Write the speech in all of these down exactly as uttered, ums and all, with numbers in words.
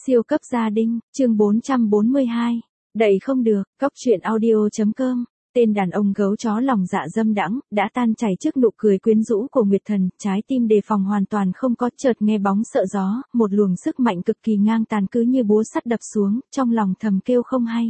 Siêu cấp gia đình, chương bốn trăm bốn mươi hai. Đẩy không được, cóc truyện audio.com. Tên đàn ông gấu chó lòng dạ dâm đãng, đã tan chảy trước nụ cười quyến rũ của Nguyệt Thần, trái tim đề phòng hoàn toàn không có, chợt nghe bóng sợ gió, một luồng sức mạnh cực kỳ ngang tàn cứ như búa sắt đập xuống, trong lòng thầm kêu không hay.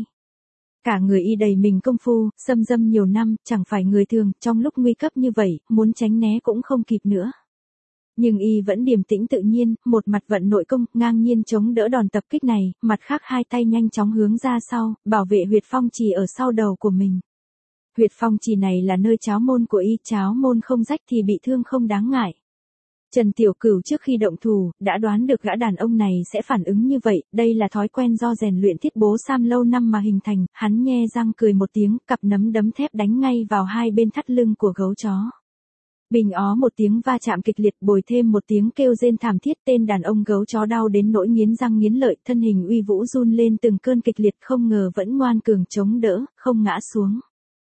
Cả người y đầy mình công phu, xâm dâm nhiều năm, chẳng phải người thường, trong lúc nguy cấp như vậy, muốn tránh né cũng không kịp nữa. Nhưng y vẫn điềm tĩnh tự nhiên, một mặt vận nội công, ngang nhiên chống đỡ đòn tập kích này, mặt khác hai tay nhanh chóng hướng ra sau, bảo vệ huyệt phong trì ở sau đầu của mình. Huyệt phong trì này là nơi cháo môn của y, cháo môn không rách thì bị thương không đáng ngại. Trần Tiểu Cửu trước khi động thủ, đã đoán được gã đàn ông này sẽ phản ứng như vậy, đây là thói quen do rèn luyện thiết bố sam lâu năm mà hình thành, hắn nhe răng cười một tiếng, cặp nắm đấm thép đánh ngay vào hai bên thắt lưng của gấu chó. Bình ó một tiếng va chạm kịch liệt, bồi thêm một tiếng kêu rên thảm thiết, tên đàn ông gấu chó đau đến nỗi nghiến răng nghiến lợi, thân hình uy vũ run lên từng cơn kịch liệt, không ngờ vẫn ngoan cường chống đỡ, không ngã xuống.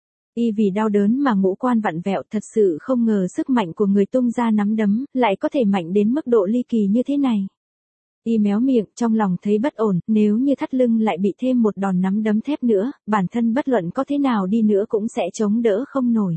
Y vì đau đớn mà ngũ quan vặn vẹo, thật sự không ngờ sức mạnh của người tung ra nắm đấm, lại có thể mạnh đến mức độ ly kỳ như thế này. Y méo miệng, trong lòng thấy bất ổn, nếu như thắt lưng lại bị thêm một đòn nắm đấm thép nữa, bản thân bất luận có thế nào đi nữa cũng sẽ chống đỡ không nổi.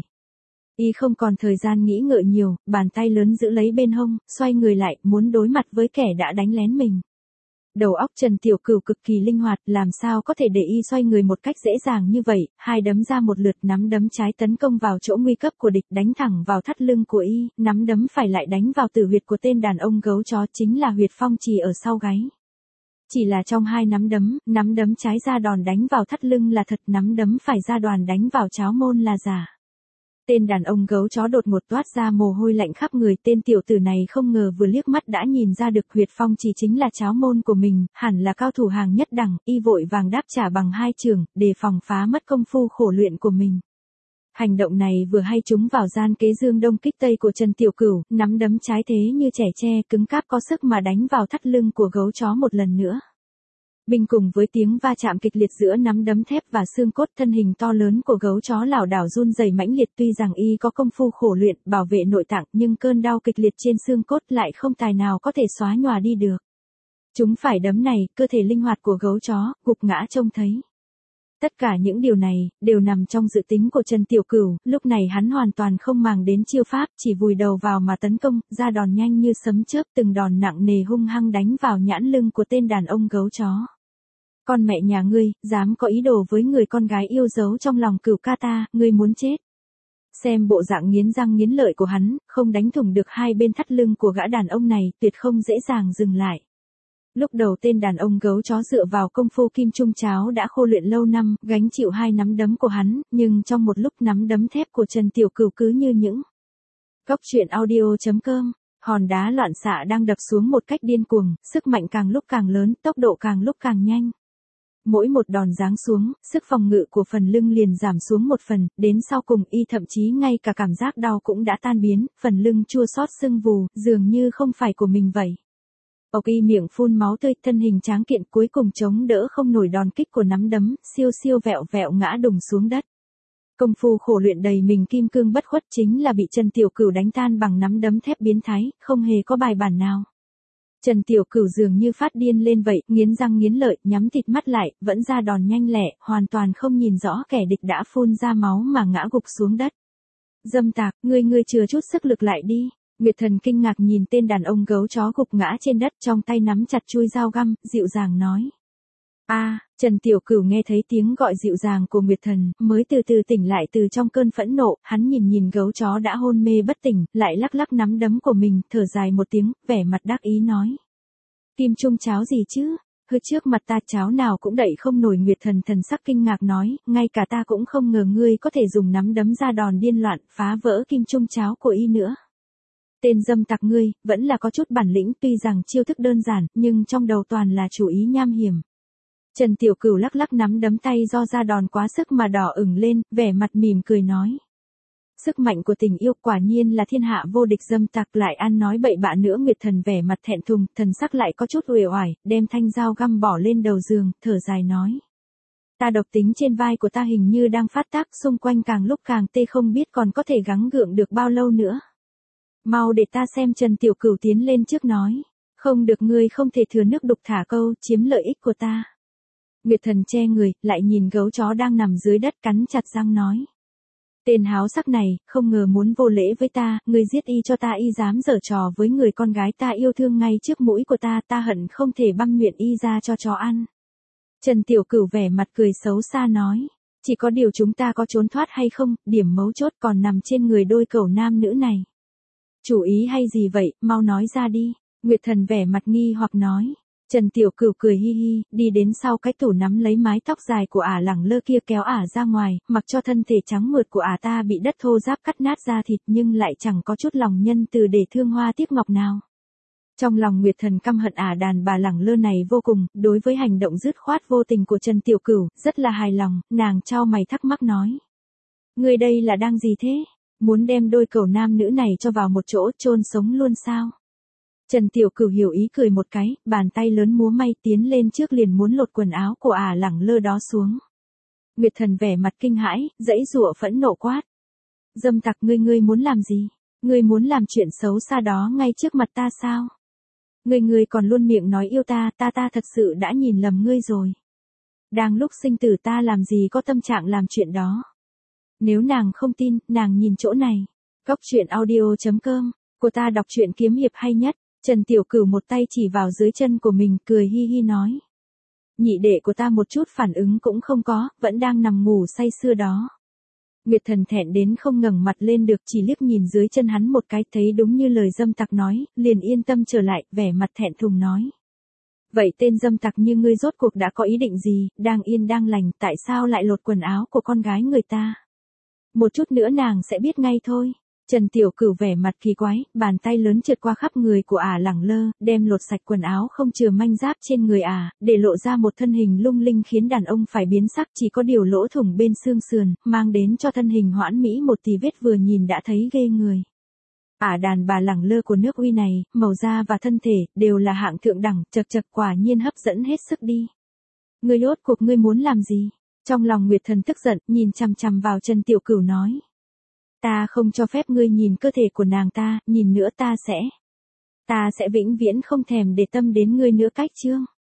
Y không còn thời gian nghĩ ngợi nhiều, bàn tay lớn giữ lấy bên hông, xoay người lại, muốn đối mặt với kẻ đã đánh lén mình. Đầu óc Trần Tiểu Cửu cực kỳ linh hoạt, làm sao có thể để y xoay người một cách dễ dàng như vậy, hai đấm ra một lượt, nắm đấm trái tấn công vào chỗ nguy cấp của địch, đánh thẳng vào thắt lưng của y, nắm đấm phải lại đánh vào tử huyệt của tên đàn ông gấu chó, chính là huyệt phong trì ở sau gáy. Chỉ là trong hai nắm đấm, nắm đấm trái ra đòn đánh vào thắt lưng là thật, nắm đấm phải ra đòn đánh vào cháo môn là giả. Tên đàn ông gấu chó đột ngột toát ra mồ hôi lạnh khắp người, tên tiểu tử này không ngờ vừa liếc mắt đã nhìn ra được huyệt phong trì chính là cháo môn của mình, hẳn là cao thủ hàng nhất đẳng, y vội vàng đáp trả bằng hai chưởng, đề phòng phá mất công phu khổ luyện của mình. Hành động này vừa hay trúng vào gian kế dương đông kích tây của Trần Tiểu Cửu, nắm đấm trái thế như trẻ tre, cứng cáp có sức mà đánh vào thắt lưng của gấu chó một lần nữa. Bình cùng với tiếng va chạm kịch liệt giữa nắm đấm thép và xương cốt, thân hình to lớn của gấu chó lảo đảo run rẩy mãnh liệt, tuy rằng y có công phu khổ luyện, bảo vệ nội tạng, nhưng cơn đau kịch liệt trên xương cốt lại không tài nào có thể xóa nhòa đi được. Chúng phải đấm này, cơ thể linh hoạt của gấu chó, gục ngã trông thấy. Tất cả những điều này, đều nằm trong dự tính của Trần Tiểu Cửu, lúc này hắn hoàn toàn không màng đến chiêu pháp, chỉ vùi đầu vào mà tấn công, ra đòn nhanh như sấm chớp, từng đòn nặng nề hung hăng đánh vào nhãn lưng của tên đàn ông gấu chó. Con mẹ nhà ngươi, dám có ý đồ với người con gái yêu dấu trong lòng Cửu ca ta, ngươi muốn chết. Xem bộ dạng nghiến răng nghiến lợi của hắn, không đánh thủng được hai bên thắt lưng của gã đàn ông này, tuyệt không dễ dàng dừng lại. Lúc đầu tên đàn ông gấu chó dựa vào công phu kim trung cháo đã khô luyện lâu năm, gánh chịu hai nắm đấm của hắn, nhưng trong một lúc nắm đấm thép của Trần Tiểu Cửu cứ như những cóc truyện audio.com. Hòn đá loạn xạ đang đập xuống một cách điên cuồng, sức mạnh càng lúc càng lớn, tốc độ càng lúc càng nhanh. Mỗi một đòn giáng xuống, sức phòng ngự của phần lưng liền giảm xuống một phần, đến sau cùng y thậm chí ngay cả cảm giác đau cũng đã tan biến, phần lưng chua xót sưng vù, dường như không phải của mình vậy. Ộc y miệng phun máu tươi, thân hình tráng kiện cuối cùng chống đỡ không nổi đòn kích của nắm đấm, siêu siêu vẹo vẹo ngã đùng xuống đất. Công phu khổ luyện đầy mình kim cương bất khuất chính là bị Trần Tiểu Cửu đánh tan bằng nắm đấm thép biến thái, không hề có bài bản nào. Trần Tiểu Cửu dường như phát điên lên vậy, nghiến răng nghiến lợi, nhắm thịt mắt lại, vẫn ra đòn nhanh lẹ, hoàn toàn không nhìn rõ kẻ địch đã phun ra máu mà ngã gục xuống đất. Dâm tặc, ngươi ngươi chừa chút sức lực lại đi. Nguyệt Thần kinh ngạc nhìn tên đàn ông gấu chó gục ngã trên đất, trong tay nắm chặt chuôi dao găm, dịu dàng nói. A, à, Trần Tiểu Cửu nghe thấy tiếng gọi dịu dàng của Nguyệt Thần, mới từ từ tỉnh lại từ trong cơn phẫn nộ, hắn nhìn nhìn gấu chó đã hôn mê bất tỉnh, lại lắc lắc nắm đấm của mình, thở dài một tiếng, vẻ mặt đắc ý nói. Kim trung cháo gì chứ, hư trước mặt ta cháo nào cũng đậy không nổi. Nguyệt Thần thần sắc kinh ngạc nói, ngay cả ta cũng không ngờ ngươi có thể dùng nắm đấm ra đòn điên loạn, phá vỡ kim trung cháo của y nữa. Tên dâm tặc ngươi, vẫn là có chút bản lĩnh, tuy rằng chiêu thức đơn giản, nhưng trong đầu toàn là chủ ý nham hiểm. Trần Tiểu Cửu lắc lắc nắm đấm tay do ra đòn quá sức mà đỏ ửng lên, vẻ mặt mỉm cười nói. Sức mạnh của tình yêu quả nhiên là thiên hạ vô địch, dâm tặc lại ăn nói bậy bạ nữa. Nguyệt Thần vẻ mặt thẹn thùng, thần sắc lại có chút uể oải, đem thanh dao găm bỏ lên đầu giường, thở dài nói. Ta độc tính trên vai của ta hình như đang phát tác, xung quanh càng lúc càng tê, không biết còn có thể gắng gượng được bao lâu nữa. Mau để ta xem. Trần Tiểu Cửu tiến lên trước nói. Không được, ngươi không thể thừa nước đục thả câu, chiếm lợi ích của ta. Nguyệt Thần che người, lại nhìn gấu chó đang nằm dưới đất cắn chặt răng nói. Tên háo sắc này, không ngờ muốn vô lễ với ta, ngươi giết y cho ta, y dám giở trò với người con gái ta yêu thương ngay trước mũi của ta, ta hận không thể băm miệng y ra cho chó ăn. Trần Tiểu Cửu vẻ mặt cười xấu xa nói. Chỉ có điều chúng ta có trốn thoát hay không, điểm mấu chốt còn nằm trên người đôi cẩu nam nữ này. Chủ ý hay gì vậy, mau nói ra đi. Nguyệt Thần vẻ mặt nghi hoặc nói. Trần Tiểu Cửu cười hi hi, đi đến sau cái tủ nắm lấy mái tóc dài của ả lẳng lơ kia kéo ả ra ngoài, mặc cho thân thể trắng mượt của ả ta bị đất thô ráp cắt nát da thịt nhưng lại chẳng có chút lòng nhân từ để thương hoa tiếc ngọc nào. Trong lòng Nguyệt Thần căm hận ả đàn bà lẳng lơ này vô cùng, đối với hành động dứt khoát vô tình của Trần Tiểu Cửu, rất là hài lòng, nàng chau mày thắc mắc nói. Ngươi đây là đang gì thế? Muốn đem đôi cẩu nam nữ này cho vào một chỗ chôn sống luôn sao? Trần Tiểu Cửu hiểu ý cười một cái, bàn tay lớn múa may tiến lên trước liền muốn lột quần áo của ả lẳng lơ đó xuống. Nguyệt Thần vẻ mặt kinh hãi, dãy giụa phẫn nộ quát. Dâm tặc, ngươi ngươi muốn làm gì? Ngươi muốn làm chuyện xấu xa đó ngay trước mặt ta sao? Ngươi ngươi còn luôn miệng nói yêu ta, ta ta thật sự đã nhìn lầm ngươi rồi. Đang lúc sinh tử ta làm gì có tâm trạng làm chuyện đó. Nếu nàng không tin, nàng nhìn chỗ này. Góc truyện audio chấm com, cô ta đọc truyện kiếm hiệp hay nhất. Trần Tiểu Cửu một tay chỉ vào dưới chân của mình, cười hi hi nói. Nhị đệ của ta một chút phản ứng cũng không có, vẫn đang nằm ngủ say sưa đó. Nguyệt Thần thẹn đến không ngẩng mặt lên được, chỉ liếc nhìn dưới chân hắn một cái, thấy đúng như lời dâm tặc nói, liền yên tâm trở lại, vẻ mặt thẹn thùng nói. Vậy tên dâm tặc như ngươi rốt cuộc đã có ý định gì, đang yên đang lành, tại sao lại lột quần áo của con gái người ta? Một chút nữa nàng sẽ biết ngay thôi. Trần Tiểu Cửu vẻ mặt kỳ quái, bàn tay lớn trượt qua khắp người của ả lẳng lơ, đem lột sạch quần áo không chừa manh giáp trên người ả, để lộ ra một thân hình lung linh khiến đàn ông phải biến sắc, chỉ có điều lỗ thủng bên xương sườn, mang đến cho thân hình hoãn mỹ một tí vết vừa nhìn đã thấy ghê người. Ả đàn bà lẳng lơ của nước Uy này, màu da và thân thể, đều là hạng thượng đẳng, chật chật quả nhiên hấp dẫn hết sức đi. Ngươi rốt cuộc ngươi muốn làm gì? Trong lòng Nguyệt Thần tức giận, nhìn chằm chằm vào Trần Tiểu Cửu nói. Ta không cho phép ngươi nhìn cơ thể của nàng ta, nhìn nữa ta sẽ. Ta sẽ vĩnh viễn không thèm để tâm đến ngươi nữa cách chương.